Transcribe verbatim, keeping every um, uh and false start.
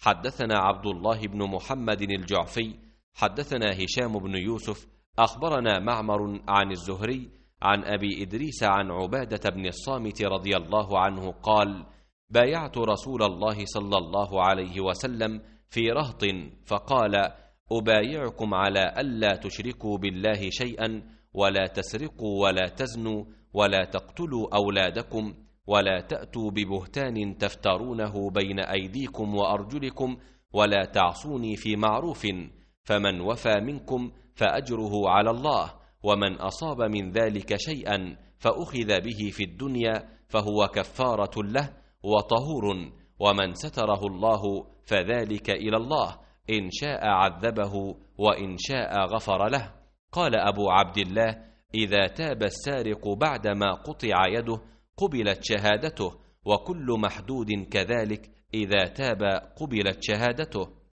حدثنا عبد الله بن محمد الجعفي حدثنا هشام بن يوسف أخبرنا معمر عن الزهري عن أبي إدريس عن عبادة بن الصامت رضي الله عنه قال: بايعت رسول الله صلى الله عليه وسلم في رهط فقال: أبايعكم على ألا تشركوا بالله شيئا، ولا تسرقوا ولا تزنوا، ولا تقتلوا أولادكم، ولا تأتوا ببهتان تفترونه بين أيديكم وأرجلكم، ولا تعصوني في معروف، فمن وفى منكم فأجره على الله، ومن أصاب من ذلك شيئا فأخذ به في الدنيا فهو كفارة له وطهور، ومن ستره الله فذلك إلى الله، إن شاء عذبه وإن شاء غفر له. قال أبو عبد الله: إذا تاب السارق بعدما قطع يده قبلت شهادته، وكل محدود كذلك إذا تاب قبلت شهادته.